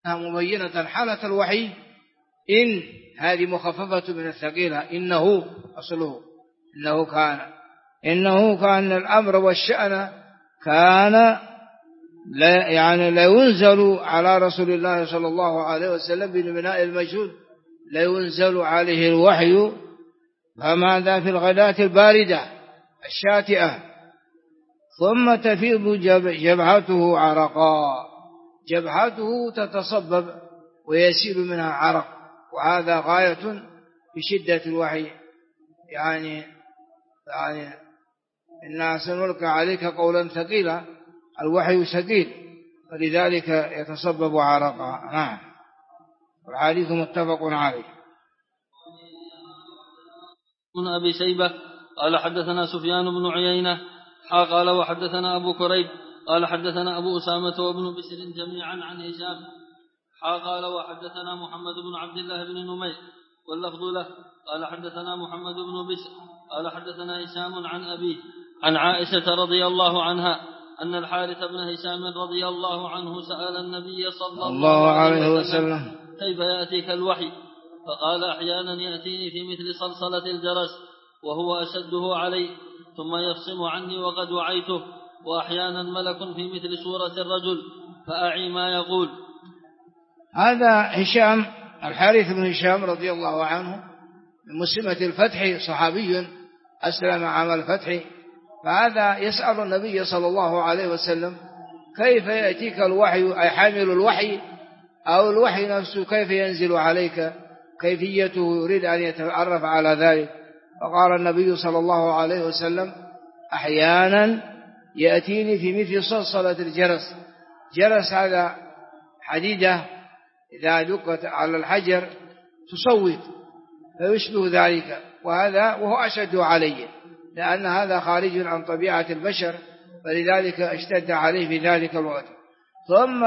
مبينة حالة الوحي. إن هذه مخففة من الثقيلة، إنه أصله إنه كان الأمر والشأن كان لا ينزل على رسول الله صلى الله عليه وسلم بالبناء المجهول، لا ينزل عليه الوحي. فماذا في الغداة الباردة الشاتئة ثم تفيض جبهته عرقا، جبهته تتصبب ويسيل منها عرق، وهذا غاية في شدة الوحي. يعني إنا سنلقي عليك قولا ثقيلا، الوحي ثقيل فلذلك يتصبب عرقا. نعم. والحديث متفق عليه. من أبي شيبة قال حدثنا سفيان بن عيينة قال وحدثنا أبو كريب قال حدثنا أبو أسامة وابن بشر جميعا عن هشام قال وحدثنا محمد بن عبد الله بن نمير واللفظ له قال حدثنا محمد بن بشر قال حدثنا هشام عن أبيه عن عائشة رضي الله عنها أن الحارث بن هشام رضي الله عنه سأل النبي صلى الله عليه وسلم كيف يأتيك الوحي؟ فقال أحيانا يأتيني في مثل صلصلة الجرس وهو أشده علي ثم يفصم عني وقد وعيته، وأحيانا ملك في مثل سورة الرجل فأعي ما يقول. هذا هشام الحارث بن هشام رضي الله عنه من مسلمة الفتح، صحابي أسلم عام الفتح. فهذا يسأل النبي صلى الله عليه وسلم كيف يأتيك الوحي، أي حامل الوحي أو الوحي نفسه كيف ينزل عليك، كيفيته، يريد أن يتعرف على ذلك. فقال النبي صلى الله عليه وسلم أحيانا يأتيني في مثل صلصلة الجرس. جرس هذا حديدة إذا دقت على الحجر تصوت، فيشبه ذلك، وهو أشد عليه لأن هذا خارج عن طبيعة البشر، فلذلك اشتد عليه في ذلك الوقت. ثم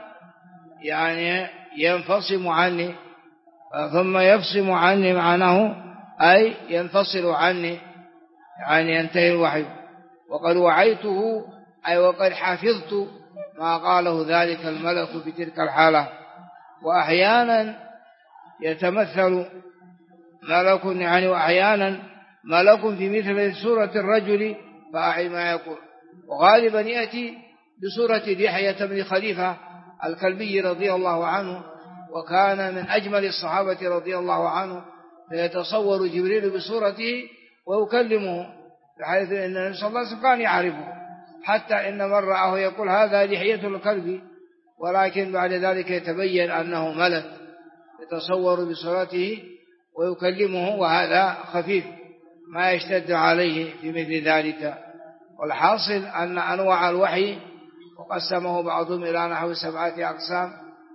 ينفصم عني، ثم يفصم عني معناه أي ينفصل عني، ينتهي الوحي. وقد وعيته أي وقد حفظت ما قاله ذلك الملك في تلك الحالة. وأحيانا يتمثل ملك وأحيانا ملك في مثل سورة الرجل فأعي ما يقول. وغالبا يأتي بسورة دحية بن خليفة الكلبي رضي الله عنه، وكان من أجمل الصحابة رضي الله عنه، فيتصور جبريل بصورته ويكلمه، بحيث أن النبي صلى الله عليه وسلم كان يعرفه، حتى إن من رآه يقول هذا دحية الكلبي، ولكن بعد ذلك يتبين أنه ملك يتصور بصورته ويكلمه، وهذا خفيف ما يشتد عليه في مثل ذلك. والحاصل أن أنواع الوحي وقسمه بعضهم إلى نحو 7 أقسام،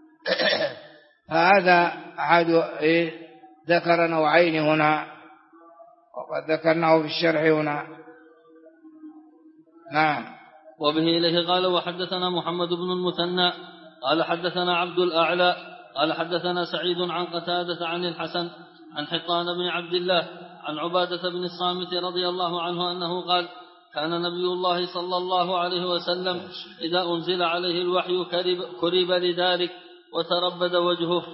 فهذا أحد ذكر نوعين هنا، وقد ذكرناه في الشرح هنا. نعم. وبه إليه قال وحدثنا محمد بن المثنى قال حدثنا عبد الأعلى قال حدثنا سعيد عن قتادة عن الحسن عن حطان بن عبد الله عن عبادة بن الصامت رضي الله عنه أنه قال كان نبي الله صلى الله عليه وسلم إذا أنزل عليه الوحي كرب لذلك وتربد وجهه.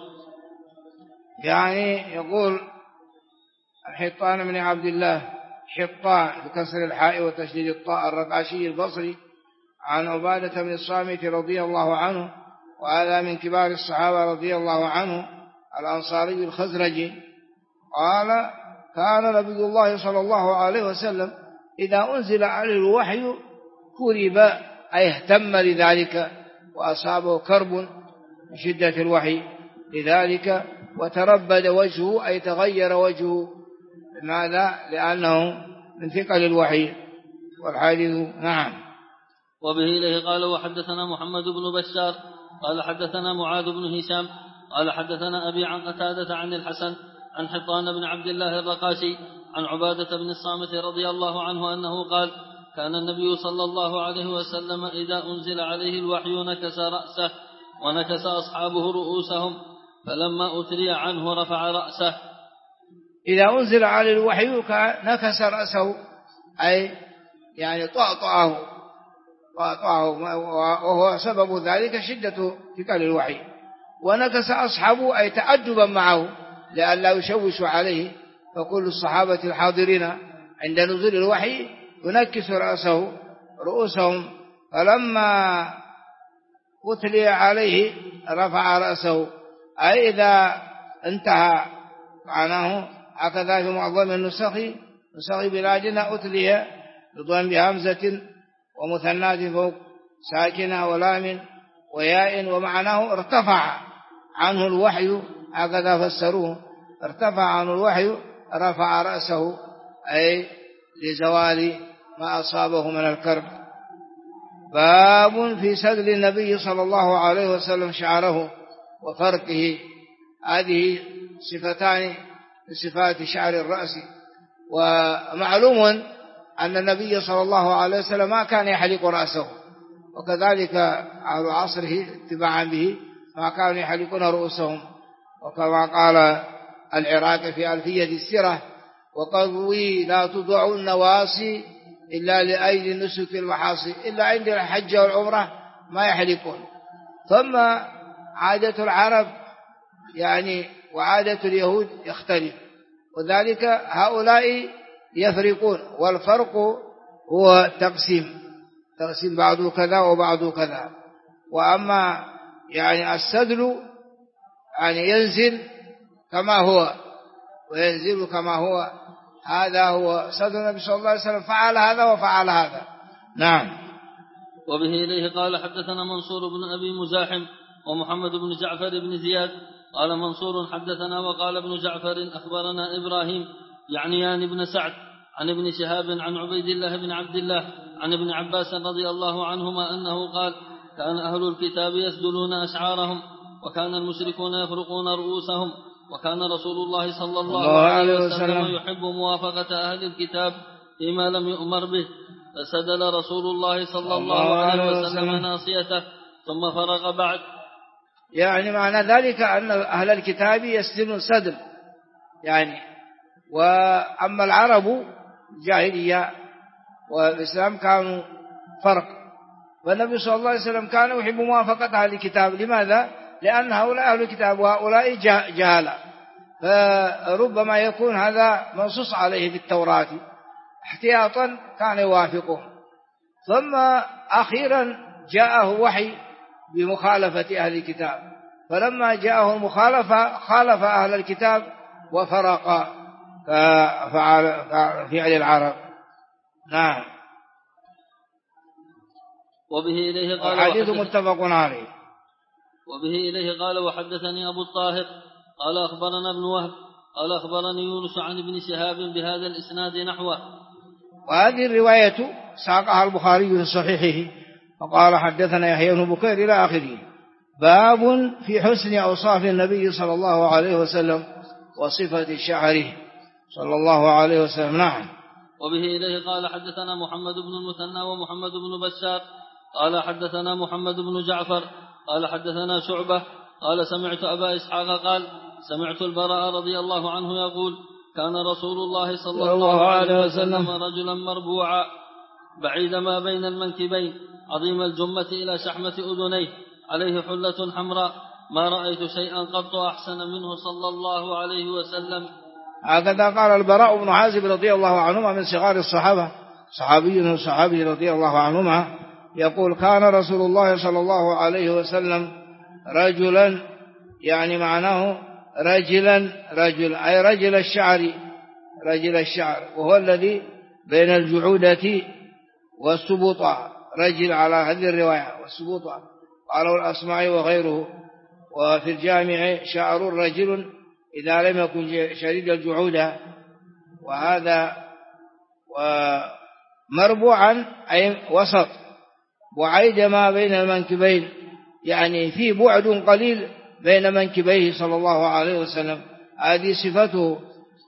يقول حطان بن عبد الله، حطان بكسر الحاء وتشديد الطاء، الرقاشي البصري، عن عبادة بن الصامت رضي الله عنه، وهذا من كبار الصحابة رضي الله عنه الأنصاري الخزرجي، قال كان نبي الله صلى الله عليه وسلم إذا أنزل عليه الوحي كرب، أي اهتم لذلك وأصابه كرب من شدة الوحي لذلك، وتربد وجهه أي تغير وجهه. لماذا؟ لأنه من ثقل الوحي. والحديث. نعم. وبه إليه قال وحدثنا محمد بن بشار قال حدثنا معاذ بن هشام قال حدثنا أبي عن قتادة عن الحسن عن حطان بن عبد الله الرقاشي عن عبادة بن الصامت رضي الله عنه أنه قال كان النبي صلى الله عليه وسلم إذا أنزل عليه الوحي نكس رأسه ونكس أصحابه رؤوسهم، فلما أتري عنه رفع رأسه. إذا أنزل عليه الوحي نكس رأسه، أي طأطأه، وهو سبب ذلك شدة ثقل الوحي. ونكس أصحابه أي تأدبا معه لئلا يشوشوا عليه، فكل الصحابة الحاضرين عند نزول الوحي ينكس رؤوسهم، فلما أتلي عليه رفع رأسه، أي إذا انتهى معناه هكذا في معظم النسخ بلادنا أتلي رضوان بهمزة ومثنات فوق ساكنة ولام وياء، ومعناه ارتفع عنه الوحي، هكذا فسروه، ارتفع عنه الوحي رفع رأسه أي لزوال ما أصابه من الكرب. باب في سدل النبي صلى الله عليه وسلم شعره وفرقه، هذه صفتان من صفات شعر الرأس. ومعلوم أن النبي صلى الله عليه وسلم ما كان يحلق رأسه، وكذلك على عصره اتباعا به ما كانوا يحلقون رؤوسهم، وكما قال العراقي في ألفية السيرة: وقضوا لا تضع النواصي إلا لأيدي النسك المحاصي، إلا عند الحج والعمرة ما يحلقون. ثم عادة العرب يعني وعادة اليهود يختلف، وذلك هؤلاء يفرقون، والفرق هو تقسيم بعضه كذا وبعضه كذا. وأما يعني السدل يعني ينزل كما هو وينزل كما هو، هذا هو سدل النبي صلى الله عليه وسلم، فعل هذا وفعل هذا. نعم. وبه إليه قال حدثنا منصور بن أبي مزاحم ومحمد بن جعفر بن زياد قال منصور حدثنا وقال ابن جعفر أخبرنا إبراهيم يعنيان بن سعد عن ابن شهاب عن عبيد الله بن عبد الله عن ابن عباس رضي الله عنهما أنه قال: كان أهل الكتاب يسدلون أشعارهم، وكان المشركون يفرقون رؤوسهم، وكان رسول الله صلى الله عليه وسلم يحب موافقة أهل الكتاب فيما لم يؤمر به، فسدل رسول الله صلى الله عليه وسلم ناصيته ثم فرق بعد. يعني معنى ذلك أن أهل الكتاب يسدلون سدل يعني، وأما العرب الجاهلية والإسلام كانوا فرق، والنبي صلى الله عليه وسلم كان يحب موافقة أهل الكتاب. لماذا؟ لأن هؤلاء أهل الكتاب وهؤلاء جهالة، فربما يكون هذا منصوص عليه في التوراة، احتياطا كان يوافقهم. ثم أخيرا جاءه وحي بمخالفة أهل الكتاب، فلما جاءه المخالفة خالف أهل الكتاب وفرق فعل العرب. نعم. وبه إليه قال الحديث متفق عليه. وبه إليه قال وحدثني أبو الطاهر قال أخبرنا ابن وهب قال أخبرني يونس عن ابن شهاب بهذا الإسناد نحوه. وهذه الرواية ساقها البخاري في صحيحه وقال حدثنا يحيى بن بكير إلى آخره. باب في حسن أوصاف النبي صلى الله عليه وسلم وصفة شعره صلى الله عليه وسلم. نعم. وبه إليه قال حدثنا محمد بن المثنى ومحمد بن بشار قال حدثنا محمد بن جعفر قال حدثنا شعبة قال سمعت أبا إسحاق قال سمعت البراء رضي الله عنه يقول: كان رسول الله صلى الله عليه وسلم رجلا مربوعا بعيد ما بين المنكبين عظيم الجمة إلى شحمة أذنيه عليه حلة حمراء ما رأيت شيئا قط أحسن منه صلى الله عليه وسلم. هكذا قال البراء بن عازب رضي الله عنهما من صغار الصحابة، صحابي رضي الله عنهما، يقول: كان رسول الله صلى الله عليه وسلم رجلا، يعني معناه رجل أي رجل الشعر، وهو الذي بين الجعودة والسبوطة، رجل على هذه الرواية والسبوطة قالوا الأصمعي وغيره. وفي الجامع شعر رجل إذا لم يكن شديد الجعودة، وهذا ومربوعا أي وسط، بعيد ما بين المنكبين، يعني في بعد قليل بين منكبيه صلى الله عليه وسلم، هذه صفته.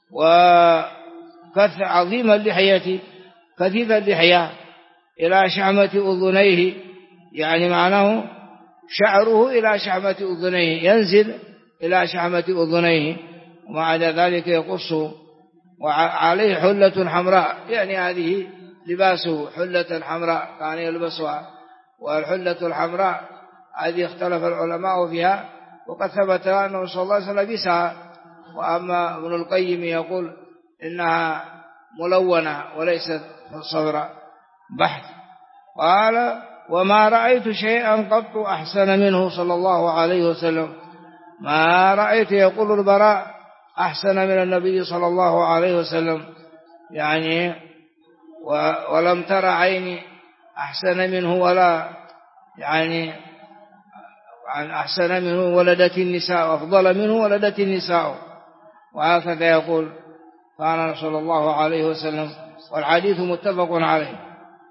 عظيم اللحية كثيف اللحية إلى شحمة أذنيه، يعني معناه شعره إلى شحمة أذنيه، ينزل إلى شحمة أذنيه، ومع ذلك يقص، وعليه حلة حمراء، يعني هذه لباسه حلة حمراء كان يلبسها. والحلة الحمراء هذه اختلف العلماء فيها، وقد ثبت أنه صلى الله عليه وسلم بسها. وأما ابن القيم يقول إنها ملونة وليست صفراء بحت. قال وما رأيت شيئا قط أحسن منه صلى الله عليه وسلم. ما رأيت يقول البراء أحسن من النبي صلى الله عليه وسلم، يعني ولم تر عيني أحسن منه ولا يعني أحسن منه ولدت النساء، أفضل منه ولدت النساء. وهكذا يقول كان صلى الله عليه وسلم، والحديث متفق عليه.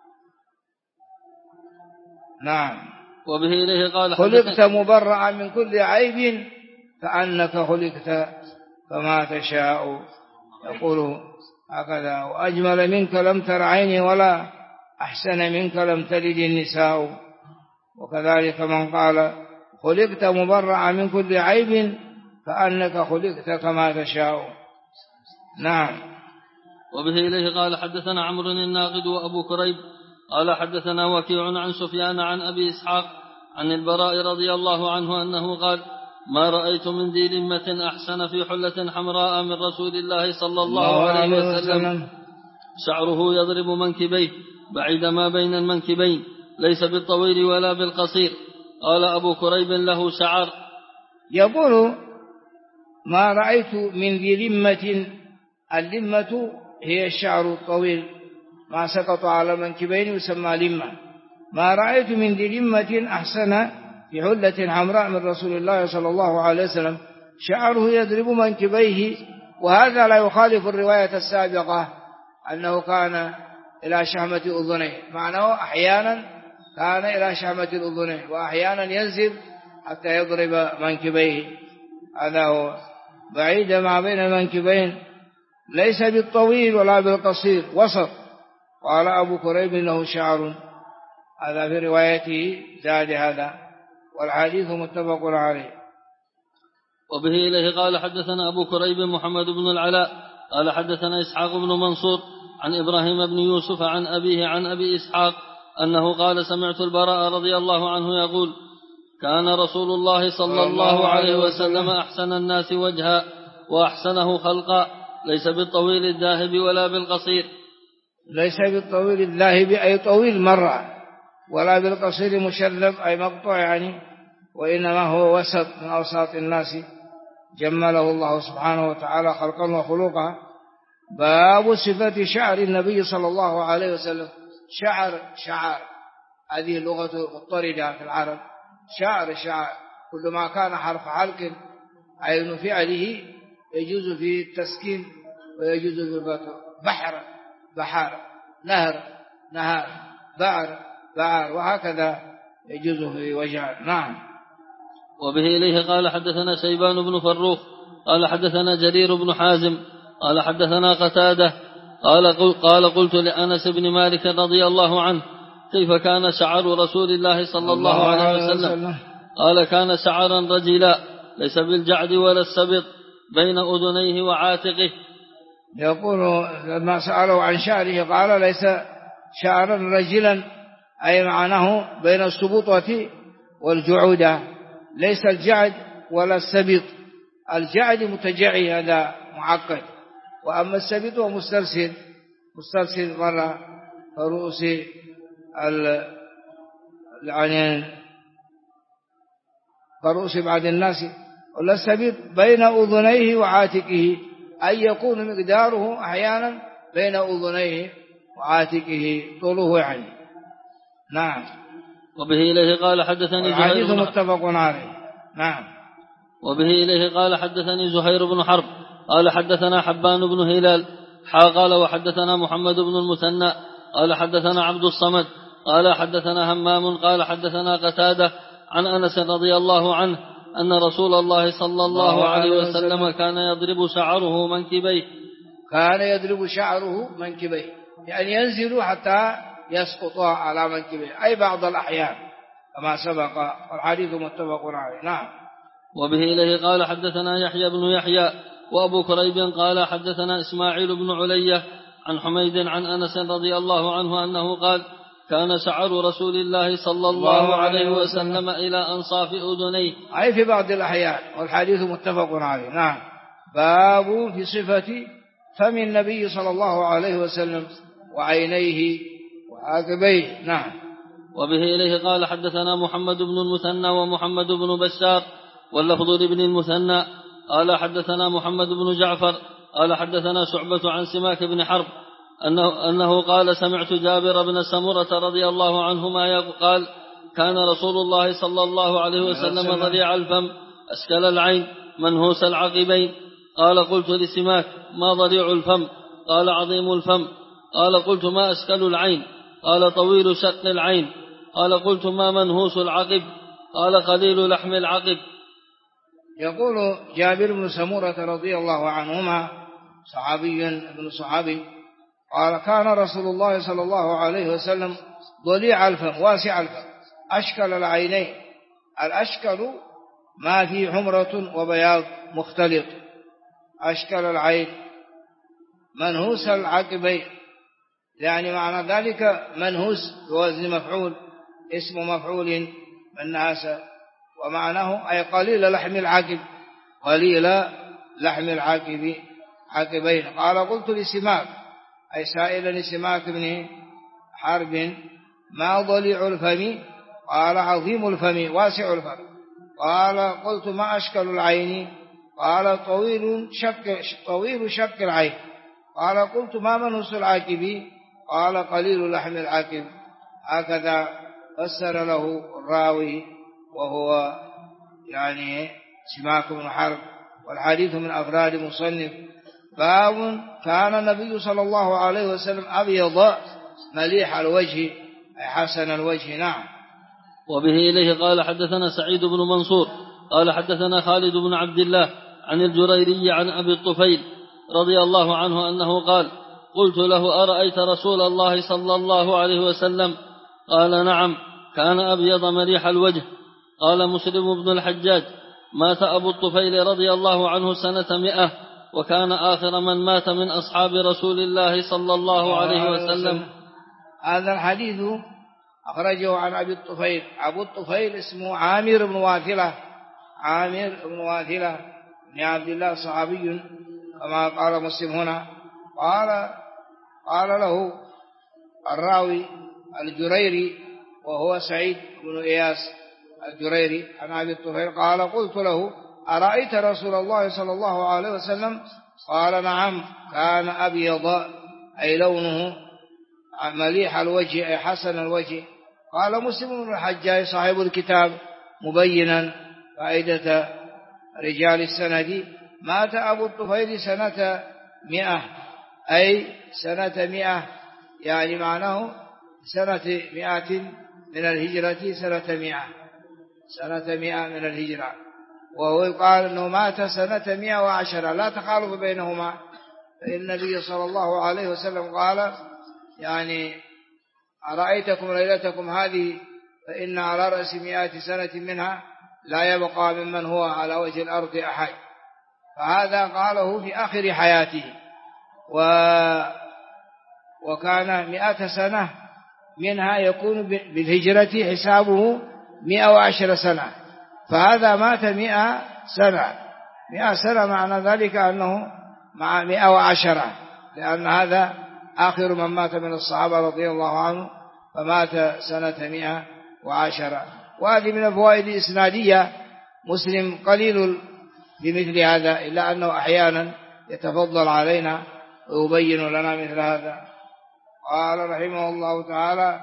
نعم. وبه إليه قال خلقت مبرعا من كل عيب كأنك خلقت كما تشاء، يقول هكذا. وأجمل منك لم تر عيني ولا أحسن منك لم تلد النساء. وكذلك من قال خلقت مبرعا من كل عيب كأنك خلقت كما تشاء. نعم. وبه إليه قال حدثنا عمرو الناقد وأبو كريب قال حدثنا وكيع عن سفيان عن أبي إسحاق عن البراء رضي الله عنه أنه قال ما رأيت من ذي لمة أحسن في حلة حمراء من رسول الله صلى الله عليه وسلم، شعره يضرب منكبيه بعيد ما بين المنكبين، ليس بالطويل ولا بالقصير. قال أبو كريب له شعر. يقول ما رأيت من ذي لمة، اللمة هي الشعر الطويل ما سقط على منكبين يسمى لمة. ما رأيت من ذي لمة أحسن في حلة حمراء من رسول الله صلى الله عليه وسلم، شعره يضرب منكبيه. وهذا لا يخالف الرواية السابقة أنه كان إلى شحمة أذنيه، معناه أحيانا كان إلى شحمة الأذنين وأحيانا ينزل حتى يضرب منكبيه. هذا هو بعيد ما بين المنكبين، ليس بالطويل ولا بالقصير، وسط. قال أبو كريب إنه شعر، هذا في روايته زاد هذا، والحديث متفق عليه. وبه إليه قال حدثنا أبو كريب محمد بن العلاء قال حدثنا إسحاق بن منصور عن إبراهيم بن يوسف عن أبيه عن أبي إسحاق أنه قال سمعت البراء رضي الله عنه يقول كان رسول الله صلى الله عليه وسلم أحسن الناس وجها وأحسنه خلقا، ليس بالطويل الذاهب ولا بالقصير. ليس بالطويل الذاهب أي طويل مرة، ولا بالقصير مشرب أي مقطوع يعني، وإنما هو وسط من أوساط الناس، جمله الله سبحانه وتعالى خلقا وخلقا. باب صفة شعر النبي صلى الله عليه وسلم. شعر هذه لغة مضطردة في العرب. شعر كل ما كان حرف حلق عين فعله يجوز فيه التسكين ويجوز فيه الفتح. بحر، نهر، بعر، وهكذا يجوز في وجه. نعم. وبه إليه قال حدثنا شيبان بن فروخ قال حدثنا جرير بن حازم قال حدثنا قتادة قال قلت لأنس بن مالك رضي الله عنه كيف كان شعر رسول الله صلى الله عليه وسلم؟ قال كان شعرا رجلا ليس بالجعد ولا السبط بين أذنيه وعاتقه. يقول لما سأله عن شعره قال ليس شعرا رجلا، أي معناه بين السبطة والجعودة، ليس الجعد ولا السبط. الجعد متجعي هذا معقد، وأما السبط هو مسترسل مرة فرؤوس يعني فرؤوس بعض الناس. ولا السبط بين أذنيه وعاتقه، أي يكون مقداره أحيانا بين أذنيه وعاتقه طوله يعني. نعم. وبه إليه قال حدثني الحديث متفق عليه. نعم. وبه إليه قال حدثني زهير بن حرب قال حدثنا حبان بن هلال قال وحدثنا محمد بن المثنى قال حدثنا عبد الصمد قال حدثنا همام قال حدثنا قتادة عن أنس رضي الله عنه أن رسول الله صلى الله عليه وسلم كان يضرب شعره منكبيه، يعني ينزل حتى يسقط على منكبيه، أي بعض الأحيان كما سبق، والحديث متفق عليه. نعم. وبه إليه قال حدثنا يحيى بن يحيى وأبو كريب قال حدثنا إسماعيل بن علية عن حميد عن أنس رضي الله عنه أنه قال كان شعر رسول الله صلى الله عليه وسلم إلى أنصاف أذنيه، أي في بعض الأحيان، والحديث متفق عليه. نعم. باب في صفة فم النبي صلى الله عليه وسلم وعينيه وعاقبيه. نعم. وبه إليه قال حدثنا محمد بن المثنى ومحمد بن بشار واللفظ لابن المثنى قال حدثنا محمد بن جعفر قال حدثنا شعبة عن سماك بن حرب أنه قال سمعت جابر بن سمرة رضي الله عنهما قال كان رسول الله صلى الله عليه وسلم ضليع الفم أشكل العين منهوس العقبين. قال قلت لسماك ما ضليع الفم؟ قال عظيم الفم. قال قلت ما أشكل العين؟ قال طويل شق العين. قال قلت ما منهوس العقب؟ قال قليل لحم العقب. يقول جابر بن سمرة رضي الله عنهما صحابي ابن صحابي قال كان رسول الله صلى الله عليه وسلم ضليع الفم واسع الفم أشكل العينين. الأشكل ما فيه حمرة وبياض مختلط، أشكل العين منهوس العقبين، يعني معنى ذلك منهوس بوزن مفعول، اسم مفعول من ناس، ومعناه أي قليل لحم العقب، قليل لحم عقبين. قال قلت لسماك أي سائلا لسماك بن حرب ما ضليع الفم؟ قال عظيم الفم واسع الفم. قال قلت ما أشكل العين؟ قال طويل شق العين. قال قلت ما منهوس العاقب؟ قال قليل لحم العاقب. هكذا فسر له الراوي وهو يعني سماك بن حرب، والحديث من أفراد مصنف. باب كان النبي صلى الله عليه وسلم أبيض مليح الوجه أي حسن الوجه. نعم. وبه إليه قال حدثنا سعيد بن منصور قال حدثنا خالد بن عبد الله عن الجريري عن أبي الطفيل رضي الله عنه أنه قال قلت له أرأيت رسول الله صلى الله عليه وسلم؟ قال نعم كان أبيض مليح الوجه. قال مسلم بن الحجاج مات أبو الطفيل رضي الله عنه سنة 100 وكان آخر من مات من أصحاب رسول الله صلى الله عليه وسلم. هذا الحديث أخرجه عن أبي الطفيل. أبو الطفيل اسمه عامر بن واثلة، عامر بن واثلة بن عبد الله صحابي كما قال مسلم هنا. قال له الراوي الجريري وهو سعيد بن إياس الجريري عن أبي الطفيل قال قلت له أرأيت رسول الله صلى الله عليه وسلم؟ قال نعم كان أبيض أي لونه مليح الوجه أي حسن الوجه. قال مسلم بن الحجاج صاحب الكتاب مبينا فائدة رجال السند مات أبو الطفيل سنة 100 أي سنة 100 يعني معناه سنة 100 من الهجرة، سنة 100 من الهجرة، وهو يقال أنه مات سنة 110 لا تخالف بينهما. فإن النبي صلى الله عليه وسلم قال يعني أرأيتكم ليلتكم هذه فإن على رأس 100 سنة منها لا يبقى ممن هو على وجه الأرض أحد. فهذا قاله في آخر حياته، وكان 100 سنة منها يكون بالهجرة حسابه 110 سنة، فهذا مات 100 سنة. 100 سنة معنى ذلك أنه مع 110، لأن هذا آخر من مات من الصحابة رضي الله عنه، فمات سنة 110. وهذه من الفوائد الإسنادية. مسلم قليل بمثل هذا، إلا أنه أحيانا يتفضل علينا ويبين لنا مثل هذا. قال رحمه الله تعالى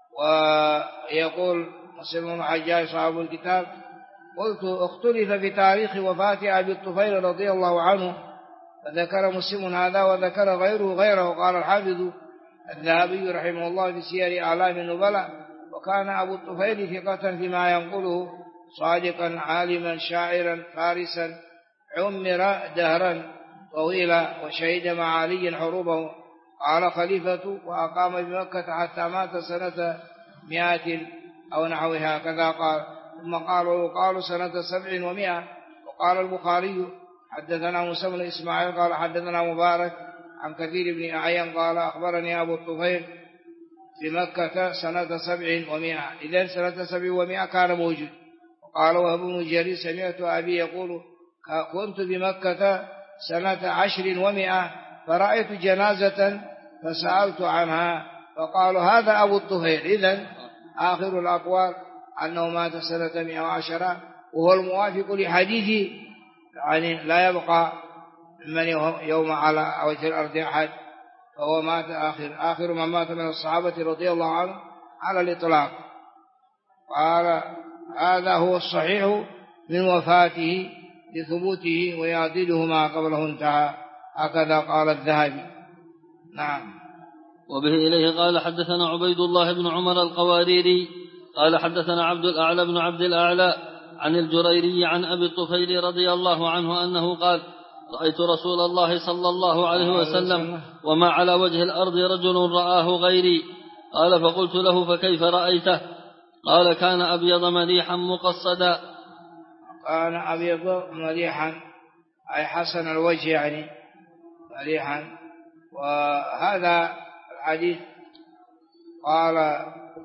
ويقول مسلم بن الحجاج صاحب الكتاب قلت اختلف في تاريخ وفاة أبي الطفيل رضي الله عنه، فذكر مسلم هذا وذكر غيره. قال الحافظ الذهبي رحمه الله في سير أعلام النبلاء وكان أبو الطفيل ثقة فيما ينقله صادقا عالما شاعرا فارسا عمر دهرا طويلا وشهد مع علي حروبه. قال خليفة وأقام بمكة حتى مات سنة 100 أو نحوها كذا قال. ثم قالوا سنة 700. وقال البخاري حدثنا موسى بن إسماعيل قال حدثنا مبارك عن كثير بن أعين قال أخبرني أبو الطفيل بمكة سنة 700. إذن سنة 700 كان موجود. وقال وهب بن جرير سمعت أبي يقول كنت بمكة سنة 10 و100 فرأيت جنازة فسألت عنها فقالوا هذا أبو الطفيل. إذن آخر الأقوال أنه مات سنة 110 وهو الموافق لحديث يعني لا يبقى من يوم على وجه الأرض أحد، فهو مات آخر من مات من الصحابة رضي الله عنه على الإطلاق. قال هذا هو الصحيح من وفاته لثبوته ويعدله ما قبله انتهى، هكذا قال الذهبي. نعم. وبه إليه قال حدثنا عبيد الله بن عمر القواريري قال حدثنا عبد الأعلى بن عبد الأعلى عن الجريري عن أبي الطفيل رضي الله عنه أنه قال رأيت رسول الله صلى الله عليه وسلم وما على وجه الأرض رجل رآه غيري. قال فقلت له فكيف رأيته؟ قال كان أبيض مليحا مقصدا. كان أبيض مليحا أي حسن الوجه يعني مليحا. وهذا الحديث قال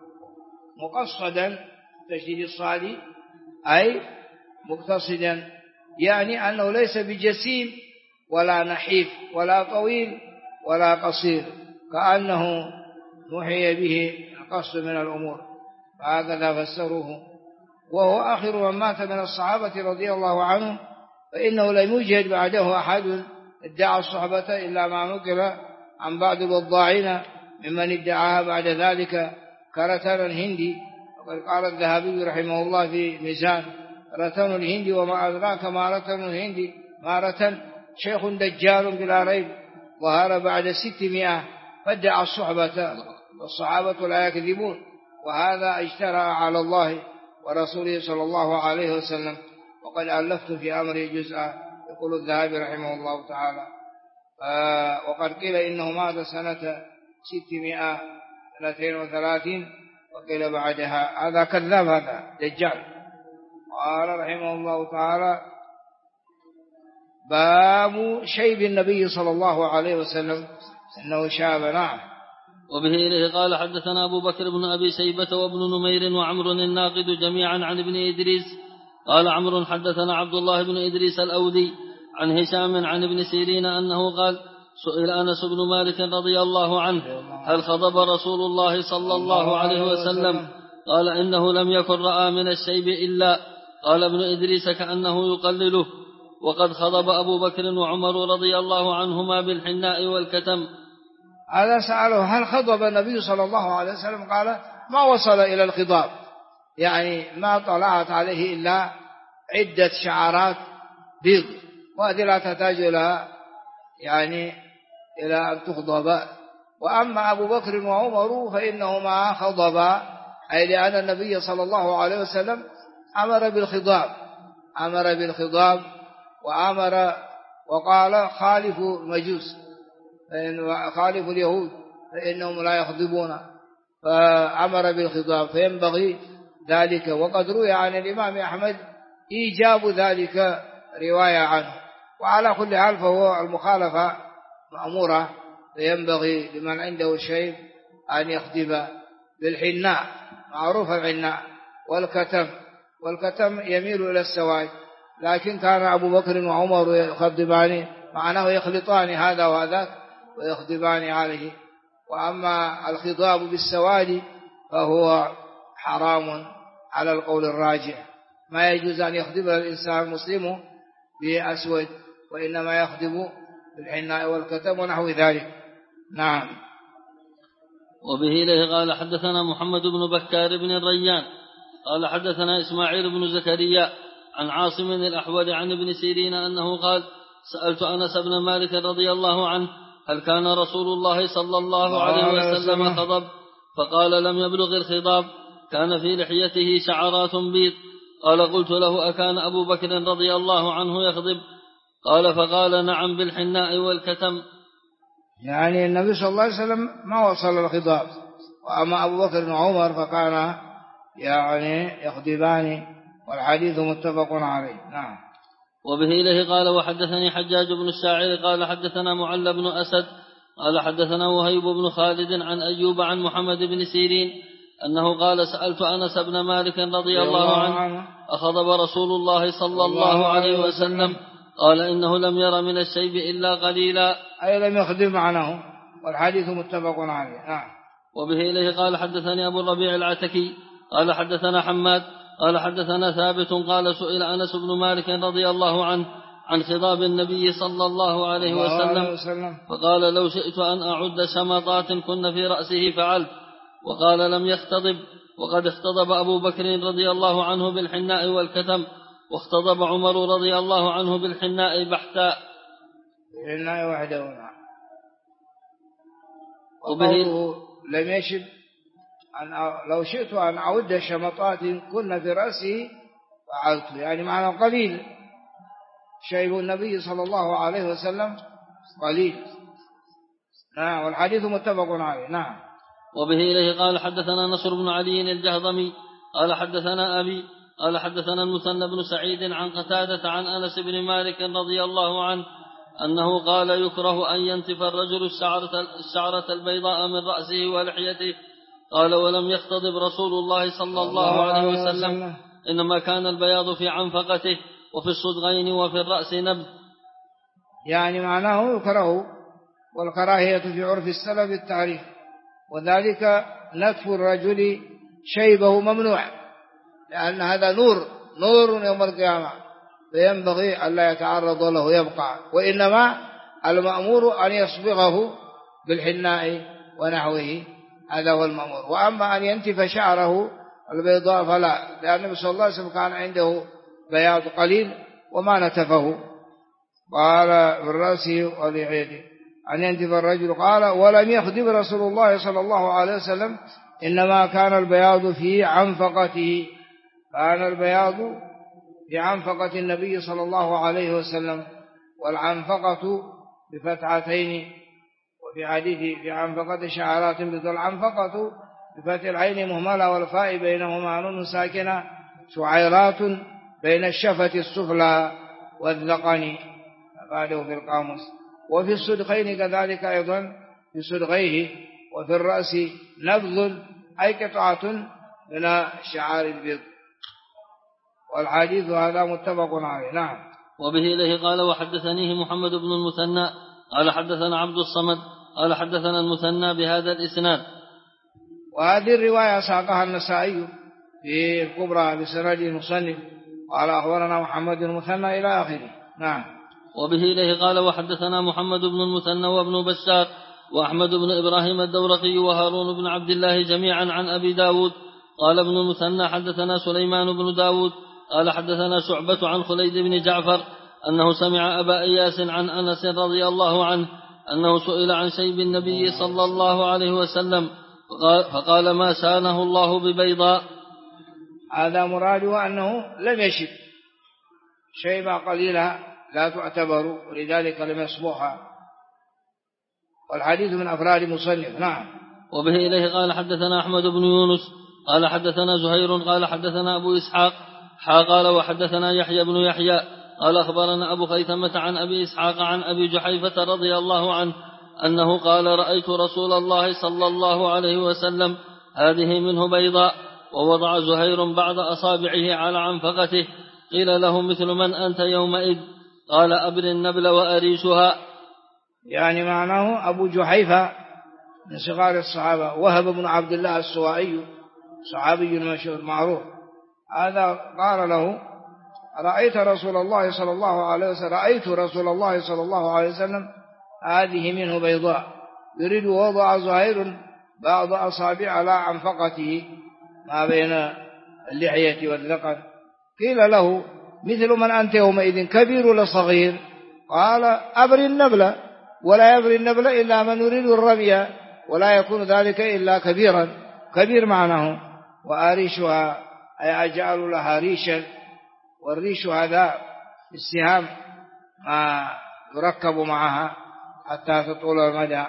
مقصدا تشديد الصاد أي مقتصدا، يعني أنه ليس بجسيم ولا نحيف ولا طويل ولا قصير، كأنه محي به القصد من الأمور، فهكذا فسروه. وهو آخر من مات من الصحابة رضي الله عنه، فإنه لم يوجد بعده أحد ادعى الصحبة إلا ما نقل عن بعض الوضاعين ممن ادعاها بعد ذلك كرتان الهندي. وقد قال الذهبي رحمه الله في ميزان رتن الهندي وما أدراك ما رتن الهندي، ما رتن شيخ دجال بلا ريب ظهر بعد 600 فادعى الصحبة، والصحابة لا يكذبون، وهذا اجترأ على الله ورسوله صلى الله عليه وسلم. وقد ألفت في أمره جزءا، يقول الذهبي رحمه الله تعالى. وقد قيل إنه مات سنة 632 وقيل بعدها، هذا كذاب، هذا دجال. قال رحمه الله تعالى باب شيب النبي صلى الله عليه وسلم إنه شاب. نعم. وبه إليه قال حدثنا أبو بكر بن أبي شيبة وابن نمير وعمر الناقد جميعا عن ابن إدريس قال عمرو حدثنا عبد الله بن إدريس الأودي عن هشام عن ابن سيرين أنه قال سئل أنس بن مالك رضي الله عنه هل خضب رسول الله صلى الله عليه وسلم؟ قال إنه لم يكن رأى من الشيب إلا. قال ابن إدريس كأنه يقلله. وقد خضب أبو بكر وعمر رضي الله عنهما بالحناء والكتم. هذا سأله هل خضب النبي صلى الله عليه وسلم؟ قال ما وصل إلى الخضاب، يعني ما طلعت عليه إلا عدة شعرات بيض، وهذه لا تحتاج إلى أن تخضب. وأما أبو بكر وعمر فإنهما خضبا، أي لأن النبي صلى الله عليه وسلم أمر بالخضاب وأمر وقال خالفوا المجوس، خالفوا اليهود فإنهم لا يخضبون، فأمر بالخضاب فينبغي ذلك. وقد روي عن الإمام أحمد إيجاب ذلك رواية عنه. وعلى كل حال فهو المخالفة مأمورة، فينبغي لمن عنده شيء أن يخضب بالحناء، معروف الحناء والكتم يميل إلى السواد، لكن كان أبو بكر وعمر يخضبان، معناه يخلطان هذا وهذاك ويخضبان عليه. وأما الخضاب بالسواد فهو حرام على القول الراجح، ما يجوز أن يخضب الإنسان المسلم بأسود، وإنما يخضب بالحناء والكتم ونحو ذلك. نعم. وبه إليه قال حدثنا محمد بن بكار بن الريان قال حدثنا إسماعيل بن زكريا عن عاصم الأحول عن ابن سيرين أنه قال سألت أنس بن مالك رضي الله عنه هل كان رسول الله صلى الله عليه وسلم خضب؟ فقال لم يبلغ الخضاب، كان في لحيته شعرات بيض. قال قلت له أكان أبو بكر رضي الله عنه يخضب؟ قال فقال نعم بالحناء والكتم. يعني النبي صلى الله عليه وسلم ما وصل الخضاب، وأما أبو بكر وعمر فكان يخضبان، والحديث متفق عليه. نعم. وبه إليه قال وحدثني حجاج بن الشاعر قال حدثنا معل بن أسد قال حدثنا وهيب بن خالد عن أيوب عن محمد بن سيرين أنه قال سألت أنس بن مالك رضي الله عنه أخضب رسول الله صلى الله عليه وسلم قال إنه لم ير من الشيب إلا قليلا، أي لم يخدم معناه، والحديث متفق عليه. وبه إليه قال حدثني أبو الربيع العتكي قال حدثنا حماد قال حدثنا ثابت قال سئل أنس بن مالك رضي الله عنه عن خضاب النبي صلى الله عليه وسلم فقال لو شئت أن أعد شمطات كن في رأسه فعلت، وقال لم يختضب، وقد اختضب أبو بكر رضي الله عنه بالحناء والكتم، واختضب عمر رضي الله عنه بالحناء بحتاء. الحناء وحده. وقوله لم يشب لو شئت أن أعد شمطات كن في رأسه فعلت، يعني معنى قليل، شيب النبي صلى الله عليه وسلم قليل. والحديث متفق عليه. وبه إليه قال حدثنا نصر بن علي الجهضمي قال حدثنا أبي قال حدثنا المثنى بن سعيد عن قتادة عن أنس بن مالك رضي الله عنه أنه قال يكره أن ينتف الرجل الشعرة البيضاء من رأسه ولحيته. قال ولم يختضب رسول الله صلى الله عليه وسلم، إنما كان البياض في عنفقته وفي الصدغين وفي الرأس نبت، يعني معناه يكره، والكراهية في عرف السلف التعريف، وذلك نتف الرجل شيبه ممنوع، لأن هذا نور يوم القيامة، فينبغي أن لا يتعرض له يبقى، وإنما المأمور أن يصبغه بالحناء ونحوه، هذا هو المأمور. وأما أن ينتف شعره البيضاء فلا، لأن النبي صلى الله عليه وسلم كان عنده بياض قليل وما نتفه. قال في رأسه ولحيته أن ينتف الرجل، قال ولم يخدم رسول الله صلى الله عليه وسلم، إنما كان البياض في عنفقته، كان البياض في عنفقة النبي صلى الله عليه وسلم، والعنفقة بفتحتين، وفي حديث في عنفقة شعرات بذل، العنفقة بفتح العين مهملة والفاء بينهما نون ساكنة، شعيرات بين الشفة السفلى والذقن، بعده في القاموس. وفي الصدغين كذلك أيضا، في صدغيه. وفي الرأس نبذ، أي قطعة من شعار البيض. والحديث هذا متفق عليه. وبه إليه قال وحدثنيه محمد بن المثنى قال حدثنا عبد الصمد قال حدثنا المثنى بهذا الإسناد. وهذه الرواية ساقها النسائي في الكبرى بسند المصنف، قال أخبرنا محمد المثنى إلى آخره. وبه إليه قال وحدثنا محمد بن المثنى وابن بشار وأحمد بن إبراهيم الدورقي وهارون بن عبد الله جميعا عن أبي داود. قال ابن المثنى حدثنا سليمان بن داود قال حدثنا شعبة عن خليد بن جعفر أنه سمع أبا إياس عن أنس رضي الله عنه أنه سئل عن شيب النبي صلى الله عليه وسلم فقال ما سانه الله ببيضاء. هذا مراده أنه لم يشب، شيبة قليلة لا تعتبر، ولذلك لم يصبحها. والحديث من أفراد مصنف. وبه إليه قال حدثنا أحمد بن يونس قال حدثنا زهير قال حدثنا أبو إسحاق قال وحدثنا يحيى بن يحيى قال أخبرنا أبو خيثمة عن أبي إسحاق عن أبي جحيفة رضي الله عنه أنه قال رأيت رسول الله صلى الله عليه وسلم هذه منه بيضاء، ووضع زهير بعض أصابعه على عنفقته. قيل له مثل من أنت يومئذ؟ قال أبر النبل وأريشها، يعني معناه أبو جحيفة من صغار الصحابة، وهب بن عبد الله السوائي صحابي مشهور معروف، هذا قال له رأيت رسول الله صلى الله عليه وسلم هذه منه بيضاء، يريد وضع زهير بعض أصابع على عنفقته ما بين اللحية والذقن. قيل له مثل من أنت يومئذ كبير ولا صغير؟ قال أبر النبل، ولا يبري النبل إلا من يريد الرمي، ولا يكون ذلك إلا كبيرا، كبير معناه. وأريشها أي أجعل لها ريشا، والريش هذا السهام ما يركب معها حتى تطول المدى.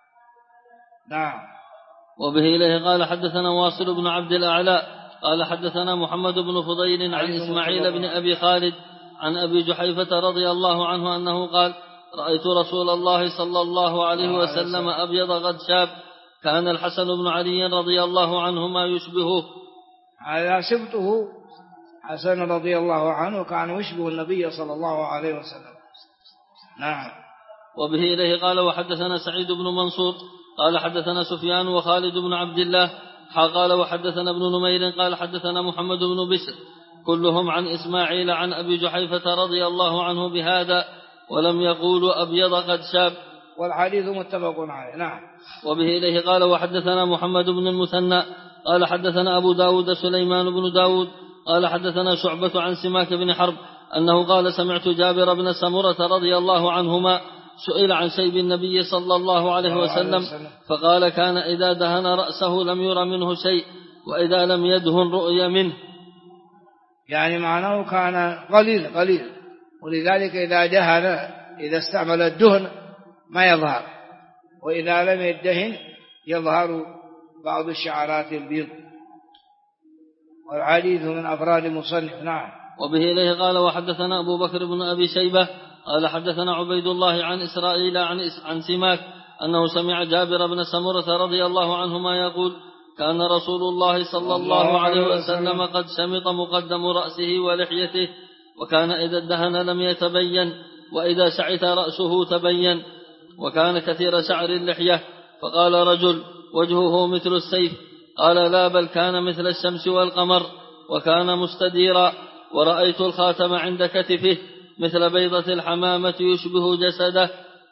وبه إليه قال حدثنا واصل بن عبد الأعلى قال حدثنا محمد بن فضيل عن إسماعيل بن أبي خالد عن أبي جحيفة رضي الله عنه أنه قال رأيت رسول الله صلى الله عليه وسلم أبيض قد شاب كان الحسن بن علي رضي الله عنهما يشبهه. هذا سبته حسن رضي الله عنه كان يشبه النبي صلى الله عليه وسلم. نعم. وبه إليه قال وحدثنا سعيد بن منصور قال حدثنا سفيان وخالد بن عبد الله قال وحدثنا ابن نمير قال حدثنا محمد بن بشر كلهم عن إسماعيل عن أبي جحيفة رضي الله عنه بهذا ولم يقولوا أبيض قد شاب، والحديث متفق عليه. نعم. وبه إليه قال وحدثنا محمد بن المثنى قال حدثنا أبو داود سليمان بن داود قال حدثنا شعبة عن سماك بن حرب أنه قال سمعت جابر بن سمرة رضي الله عنهما سئل عن شيب النبي صلى الله عليه وسلم فقال كان إذا دهن رأسه لم ير منه شيء وإذا لم يدهن رؤي منه، يعني معناه كان قليل، ولذلك إذا دهن إذا استعمل الدهن ما يظهر، وإذا لم يدهن يظهر بعض الشعرات البيض. والحديث من أفراد المصنف. نعم. وبه إليه قال وحدثنا أبو بكر بن أبي شيبة قال حدثنا عبيد الله عن إسرائيل عن سماك أنه سمع جابر بن سمرة رضي الله عنهما يقول كان رسول الله صلى الله عليه وسلم قد شمط مقدم رأسه ولحيته وكان إذا ادهن لم يتبين وإذا شعث رأسه تبين وكان كثير شعر اللحية. فقال رجل وجهه مثل السيف قال لا بل كان مثل الشمس والقمر وكان مستديرا ورأيت الخاتم عند كتفه مثل بيضة الحمامة يشبه جسده.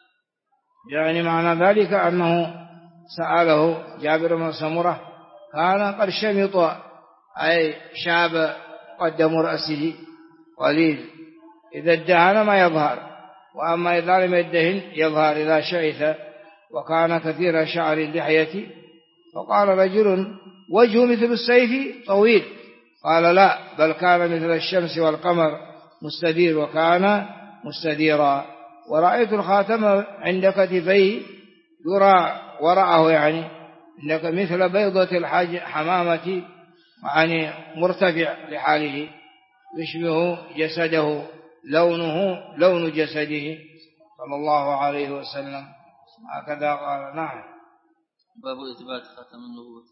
يعني معنى ذلك أنه سأله جابر بن سمرة كان قد شمط أي شاب قدم رأسه قليل، إذا ادهن ما يظهر، وأما إذا لم يدهن يظهر إذا شعث، وكان كثير شعر اللحية. فقال رجل وجهه مثل السيف طويل قال لا بل كان مثل الشمس والقمر مستدير وكان مستديرا ورأيت الخاتم عند كتفيه يرى وراءه يعني مثل بيضة الحمامة يعني مرتفع لحاله يشبه جسده لونه لون جسده صلى الله عليه وسلم هكذا قال. نعم. باب إثبات خاتم النبوة.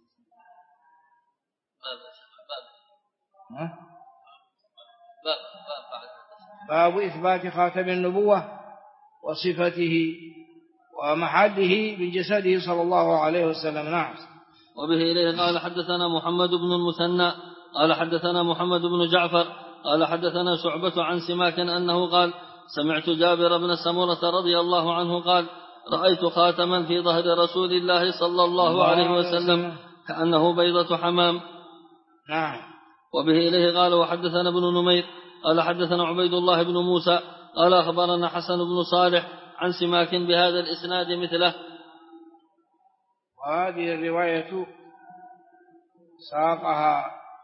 باب إثبات خاتم النبوة وصفته ومحله من جسده صلى الله عليه وسلم. نعم. وبه إليه قال حدثنا محمد بن المثنى قال حدثنا محمد بن جعفر قال حدثنا شعبة عن سماك أنه قال سمعت جابر بن سمرة رضي الله عنه قال رأيت خاتما في ظهر رسول الله صلى الله عليه وسلم كأنه بيضة حمام. نعم. وبه إليه قال وحدثنا ابن نمير قال حدثنا عبيد الله بن موسى قال أخبرنا حسن بن صالح عن سماك بهذا الإسناد مثله. وهذه الرواية ساقها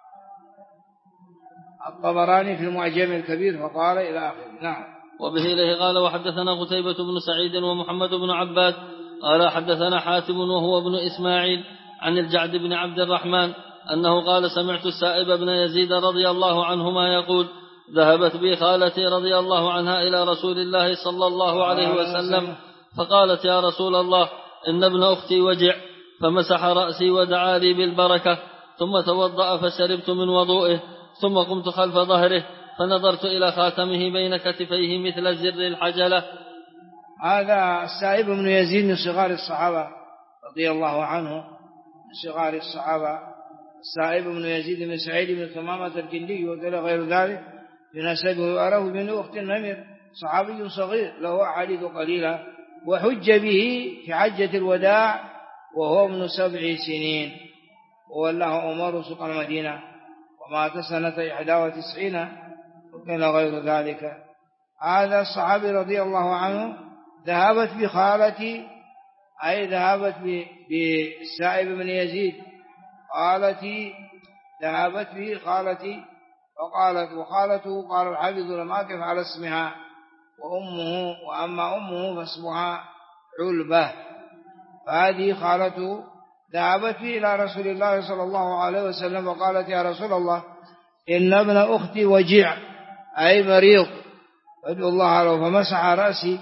الطبراني في المعجم الكبير فقال إلى آخره. نعم. وبه إليه قال وحدثنا قتيبة بن سعيد ومحمد بن عباد قال حدثنا حاتم وهو ابن إسماعيل عن الجعد بن عبد الرحمن أنه قال سمعت السائب بن يزيد رضي الله عنهما يقول ذهبت بي خالتي رضي الله عنها إلى رسول الله صلى الله عليه وسلم فقالت يا رسول الله إن ابن أختي وجع، فمسح رأسي ودعا لي بالبركة ثم توضأ فشربت من وضوئه ثم قمت خلف ظهره فنظرت إلى خاتمه بين كتفيه مثل زر الحجلة. هذا السائب بن يزيد من صغار الصحابة رضي الله عنه، من صغار الصحابة السائب بن يزيد بن سعيد بن ثمامة الكندي وغير ذلك ينسبه ويعرف من أخت النمر، صحابي صغير له أحاديث قليلة وحج به في حجة الوداع وهو ابن 7 سنين وولاه عمر سوق المدينة ومات سنة 91 وكان غير ذلك. هذا الصحابي رضي الله عنه ذهبت بخالتي أي ذهبت بالسائب بن يزيد خالتي ذهبت به خالتي فقالت وخالته قال الحافظ لم أقف على اسمها وأما أمه فاسمها علبة. فهذه خالته ذهبت به إلى رسول الله صلى الله عليه وسلم وقالت يا رسول الله إن ابن أختي وجع أي مريض فادعو الله له، فمسح رأسي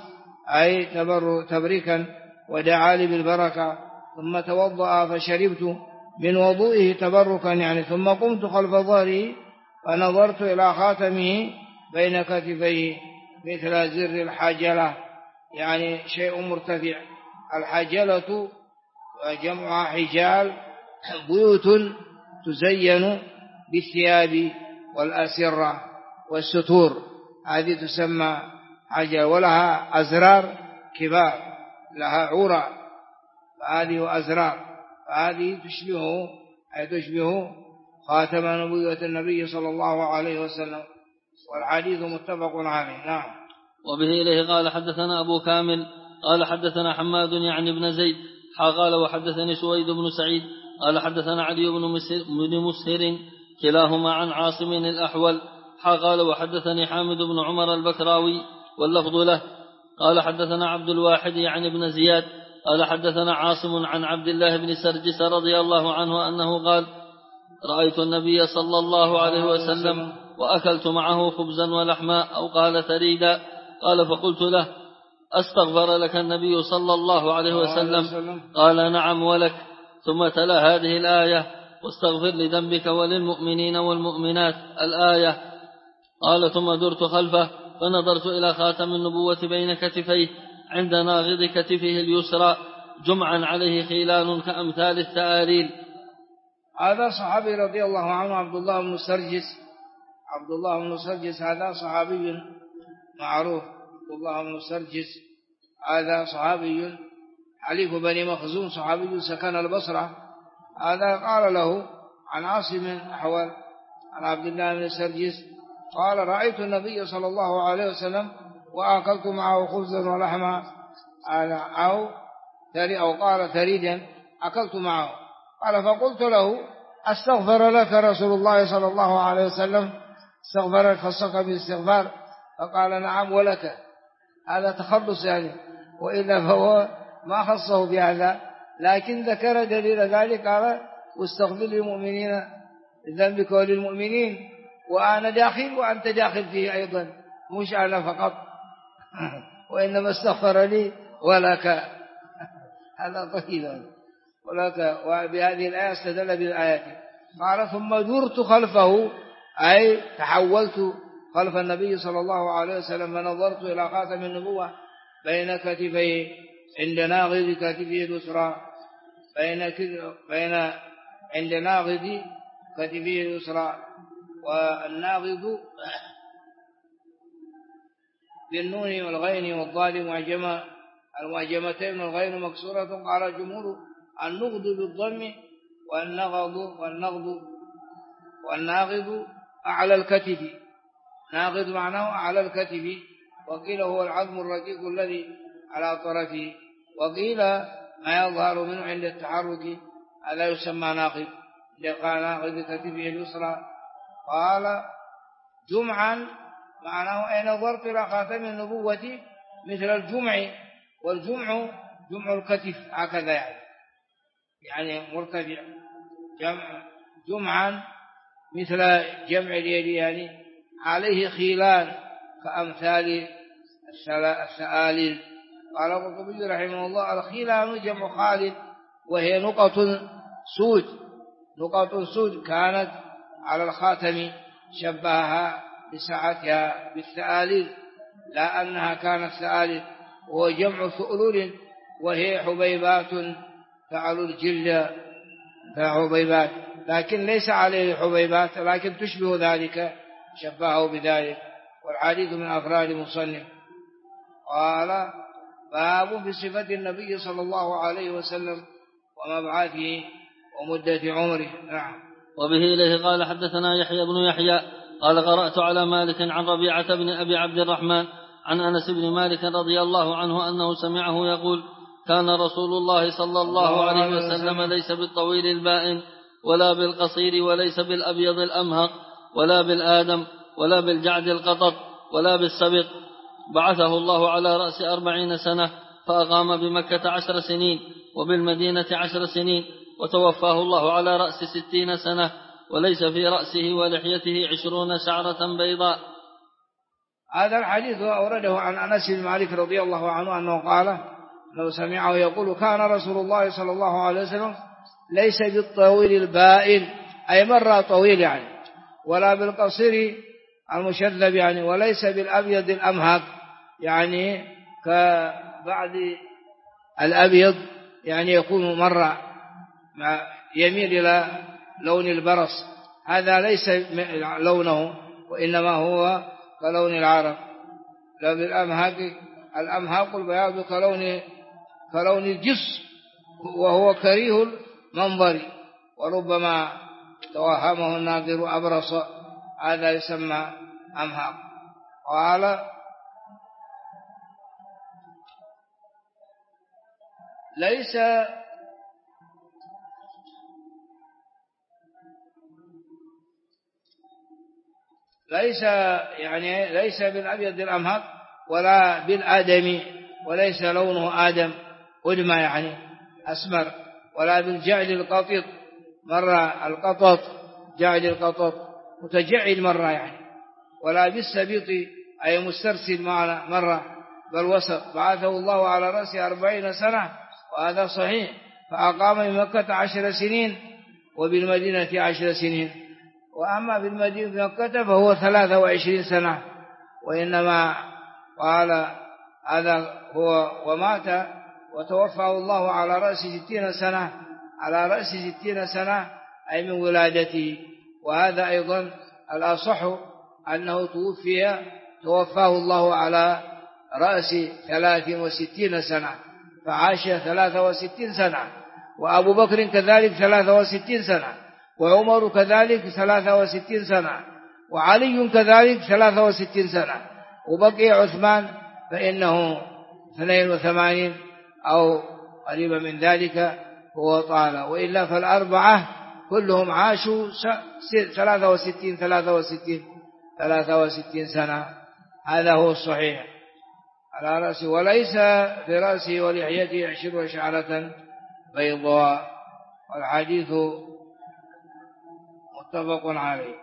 أي تبريكا ودعا لي بالبركة، ثم توضأ فشربت من وضوئه تبركا يعني، ثم قمت خلف ظهره فنظرت إلى خاتمه بين كتفيه مثل زر الحجلة، يعني شيء مرتفع. الحجلة جمعها حجال، بيوت تزين بالثياب والأسرة والستور، هذه تسمى حجلة، ولها أزرار كبار، لها عرى، فهذه أزرار، فهذه تشبه خاتم نبوة النبي صلى الله عليه وسلم، والحديث متفق عليه. نعم. وبه إليه قال حدثنا أبو كامل قال حدثنا حماد يعني بن زيد قال وحدثني سويد بن سعيد قال حدثنا علي بن مسهر كلاهما عن عاصم الأحول قال وحدثني حامد بن عمر البكراوي واللفظ له قال حدثنا عبد الواحد يعني بن زياد قال حدثنا عاصم عن عبد الله بن سرجس رضي الله عنه أنه قال رأيت النبي صلى الله عليه وسلم وأكلت معه خبزا ولحما أو قال ثريدا، قال فقلت له أستغفر لك النبي صلى الله عليه وسلم؟ قال نعم ولك، ثم تلا هذه الآية واستغفر لذنبك وللمؤمنين والمؤمنات الآية. قال ثم درت خلفه فنظرت إلى خاتم النبوة بين كتفيه عند ناغض كتفه اليسرى جمعا عليه خيلان كأمثال الثآليل. هذا صحابي رضي الله عنه عبد الله بن سرجس هذا صحابي معروف. عبد الله بن سرجس هذا صحابي حليف بني مخزوم، صحابي سكن البصرة. هذا قال له عن عاصم أحول عن عبد الله بن سرجس قال رأيت النبي صلى الله عليه وسلم وأكلت معه خبزا ولحما أو قال ثريدا أكلت معه. قال فقلت له أستغفر لك رسول الله صلى الله عليه وسلم؟ استغفرك خصك بالاستغفار؟ فقال نعم ولك. هذا تخلص يعني، وإلا فهو ما خصه بهذا، لكن ذكر دليل ذلك قال واستغفر للمؤمنين ذنبك وللمؤمنين، وأنا داخل وأنت داخل فيه أيضا، مش أنا فقط وإنما استغفر لي ولك. هذا طيب ولك. وبهذه الآية استدل بالآيات. قال ثم درت خلفه أي تحولت خلف النبي صلى الله عليه وسلم فنظرت إلى خاتم النبوة بين كتفيه عند ناغض كتفه اليسرى، بين عند ناغض كتفه اليسرى، والناغض بالنون والغين والضاد معجمة، المعجمتين والغين مكسورة. قال الجمهور النغض بالضم والناغض أعلى الكتف، ناغض معناه أعلى الكتف، وقيل هو العظم الرقيق الذي على طرفه، وقيل ما يظهر منه عند التحرك، هذا يسمى ناغض. قال ناغض كتفه اليسرى. قال جمعا معناه أي نظرت إلى خاتم النبوة مثل الجمع، والجمع جمع الكتف هكذا يعني مرتفع، جمعا مثل جمع اليد يعني عليه خيلان كأمثال الثآليل. قال القرطبي رحمه الله الخيلان جمع خالد، وهي نقط سود كانت على الخاتم، شبهها بسعتها بالثآليل لا أنها كانت ثآليل، وهو جمع ثؤلول، وهي حبيبات تعلو الجلد كحبيبات، لكن ليس عليه حبيبات، لكن تشبه ذلك، شبهه بذلك. والحديث من أفراد المصنف. قال باب في صفة النبي صلى الله عليه وسلم ومبعثه ومدة عمره. نعم. وبه إليه قال حدثنا يحيى بن يحيى قال قرأت على مالك عن ربيعة بن أبي عبد الرحمن عن أنس بن مالك رضي الله عنه أنه سمعه يقول كان رسول الله صلى الله عليه وسلم ليس بالطويل البائن ولا بالقصير وليس بالأبيض الأمهق ولا بالآدم ولا بالجعد القطط ولا بالسبط، بعثه الله على رأس 40 سنة، فأقام بمكة 10 سنين وبالمدينة 10 سنين، وتوفاه الله على رأس 60 سنة، وليس في رأسه ولحيته 20 شعرة بيضاء. هذا الحديث أورده عن أنس بن مالك رضي الله عنه أنه قال لو سمعه يقول كان رسول الله صلى الله عليه وسلم ليس بالطويل البائن أي مرة طويل يعني، ولا بالقصير المشذب يعني، وليس بالأبيض الأمهق يعني كبعض الأبيض يعني يكون مرة يميل إلى لون البرص، هذا ليس لونه وإنما هو كلون العرب. لا بالأمهق، الأمهق البياض كلون الجص وهو كريه المنظر، وربما توهمه الناظر أبرص، هذا يسمى أمهق. قال ليس بالأبيض الأمهق ولا بالآدمي، وليس لونه آدم أدمى يعني أسمر، ولا بالجعد القطط مرة القطط جعد القطط متجعد مرة يعني، ولا بالسبيط أي مسترسل معنا مرة، بل وسط. بعثه الله على رأس 40 سنة وهذا صحيح، فأقام من مكة 10 سنين وبالمدينة 10 سنين، وأما بالمدينة مكة فهو 23 سنة، وإنما قال هذا هو ومات وتوفاه الله على رأس 60 سنة، على رأس 60 سنة أي من ولادته. وهذا أيضا الأصح أنه توفاه الله على رأس 63 سنة، فعاش 63 سنة، وأبو بكر كذلك 63 سنة، وعمر كذلك 63 سنة، وعلي كذلك 63 سنة، وبقي عثمان فإنه 82 أو قريبا من ذلك هو طال، وإلا فالأربعة كلهم عاشوا 63 سنة، هذا هو الصحيح على رأسه، وليس في رأسه ولحيته 20 شعرة بيضاء. والحديث متفق عليه.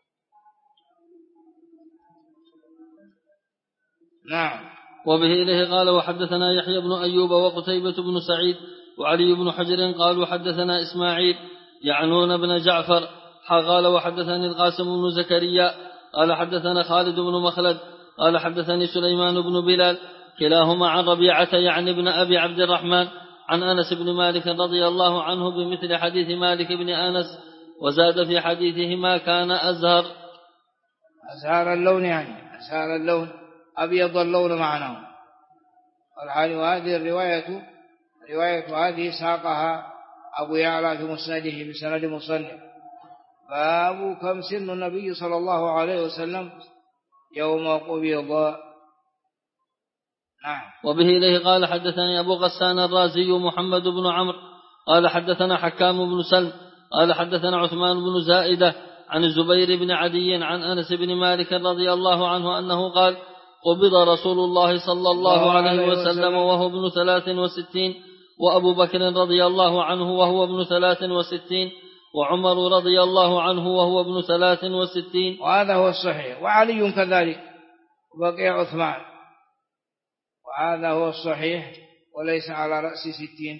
نعم. وبه إليه قال وحدثنا يحيى بن أيوب وقتيبة بن سعيد وعلي بن حجر قالوا حدثنا إسماعيل يعنون بن جعفر قال وحدثني القاسم بن زكريا قال حدثنا خالد بن مخلد قال حدثني سليمان بن بلال كلاهما عن ربيعة يعني ابن أبي عبد الرحمن عن أنس بن مالك رضي الله عنه بمثل حديث مالك بن أنس، وزاد في حديثهما كان أزهر اللون يعني أزهر اللون أبيض اللون معناه. وهذه الرواية هذه ساقها أبو يعلى في مسنده بسند مصنف. باب كم سن النبي صلى الله عليه وسلم يوم قبض. نعم. وبه إليه قال حدثني أبو غسان الرازي محمد بن عمرو قال حدثنا حكام بن سلم قال حدثنا عثمان بن زائدة عن الزبير بن عدي عن أنس بن مالك رضي الله عنه أنه قال قبض رسول الله صلى الله عليه وسلم وهو ابن 63، وأبو بكر رضي الله عنه وهو ابن 63، وعمر رضي الله عنه وهو ابن 63، وهذا هو الصحيح، وعلي كذلك، وبقي عثمان، وهذا هو الصحيح وليس على رأس 60.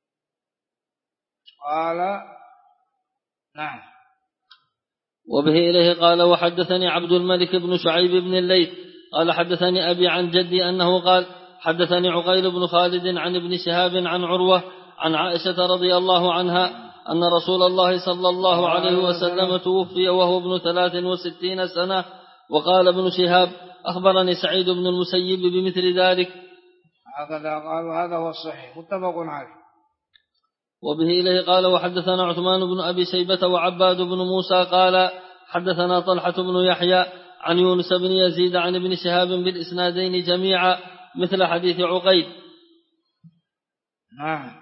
قال نعم. وبه إليه قال وحدثني عبد الملك بن شعيب بن الليث قال حدثني أبي عن جدي أنه قال حدثني عقيل بن خالد عن ابن شهاب عن عروة عن عائشة رضي الله عنها أن رسول الله صلى الله عليه وسلم توفي وهو ابن 63 سنة. وقال ابن شهاب أخبرني سعيد بن المسيب بمثل ذلك. هكذا قال، وهذا هو الصحيح متفق عليه. وبه إليه قال وحدثنا عثمان بن أبي شيبة وعباد بن موسى قال حدثنا طلحة بن يحيى عن يونس بن يزيد عن ابن شهاب بالإسنادين جميعا مثل حديث عقيل. نعم.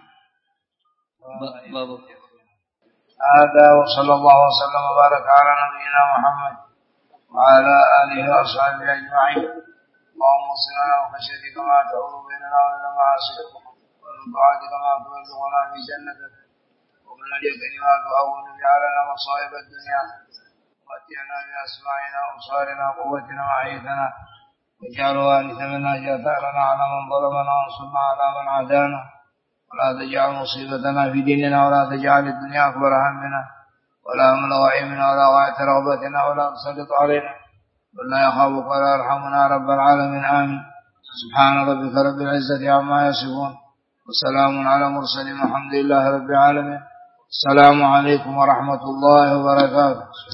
باب هذا وصلى الله وسلم وبارك على نبينا محمد وعلى آله وأصحابه أجمعين. اللهم صل على وخشيتك ما تحول بيننا وبين معاصيك، ومن طاعتك ما تبلغنا في جنتك، ومن اليقين ما تهون به علينا مصائب الدنيا، ومتعنا بأسماعنا وأبصارنا وقوتنا وأحييتنا واجعل وارث منا ثارنا على من ظلمنا وانصرنا على من عادانا ولا تجعل مصيبتنا في ديننا ولا تجعل الدنيا أكبر همنا ولا مبلغ علمنا ولا غاية رغبتنا ولا تسلط علينا ولا يخافك ولا يرحمنا رب العالمين آمين. سبحان ربك رب العزة عما يصفون وسلام على المرسلين والحمد لله رب العالمين. السلام عليكم ورحمة الله وبركاته.